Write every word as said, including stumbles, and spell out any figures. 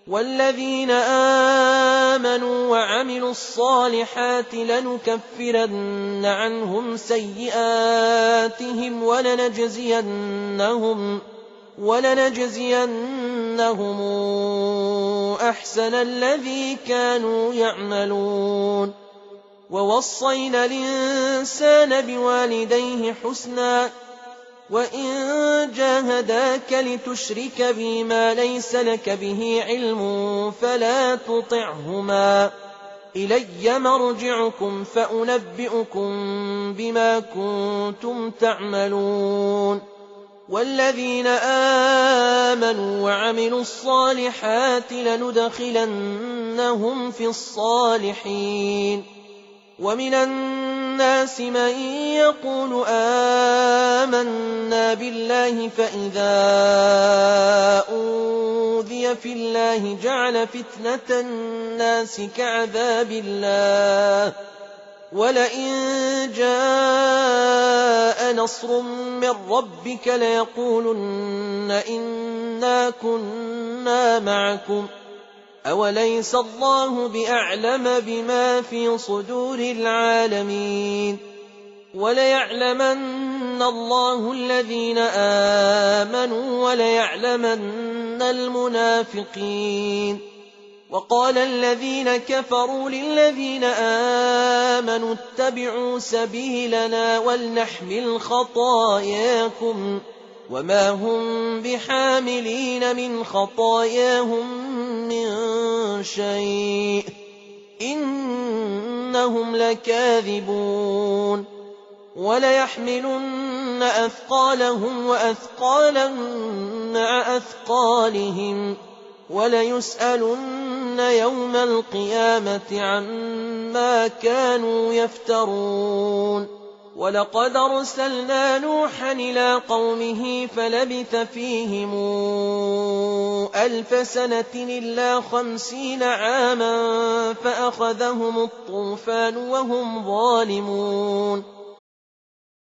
والذين آمنوا وعملوا الصالحات لنكفرن عنهم سيئاتهم ولنجزينهم, ولنجزينهم أحسن الذي كانوا يعملون. ووصينا الإنسان بوالديه حسنا وإن جاهداك لتشرك بي ما ليس لك به علم فلا تطعهما، إلي مرجعكم فأنبئكم بما كنتم تعملون. والذين آمنوا وعملوا الصالحات لندخلنهم في الصالحين. ومن الناس من يقول آمنا بالله فإذا أوذي في الله جعل فتنة الناس كعذاب الله، ولئن جاء نصر من ربك ليقولن إنا كنا معكم أوليس الله بأعلم بما في صدور العالمين. وليعلمن الله الذين آمنوا وليعلمن المنافقين. وقال الذين كفروا للذين آمنوا اتبعوا سبيلنا ولنحمل خطاياكم وما هم بحاملين من خطاياهم من شيء إنهم لكاذبون. وليحملن أثقالهم وأثقالا مع أثقالهم وليسألن يوم القيامة عما كانوا يفترون. ولقد أرسلنا نوحا إلى قومه فلبث فيهم ألف سنة إلا خمسين عاما فأخذهم الطوفان وهم ظالمون.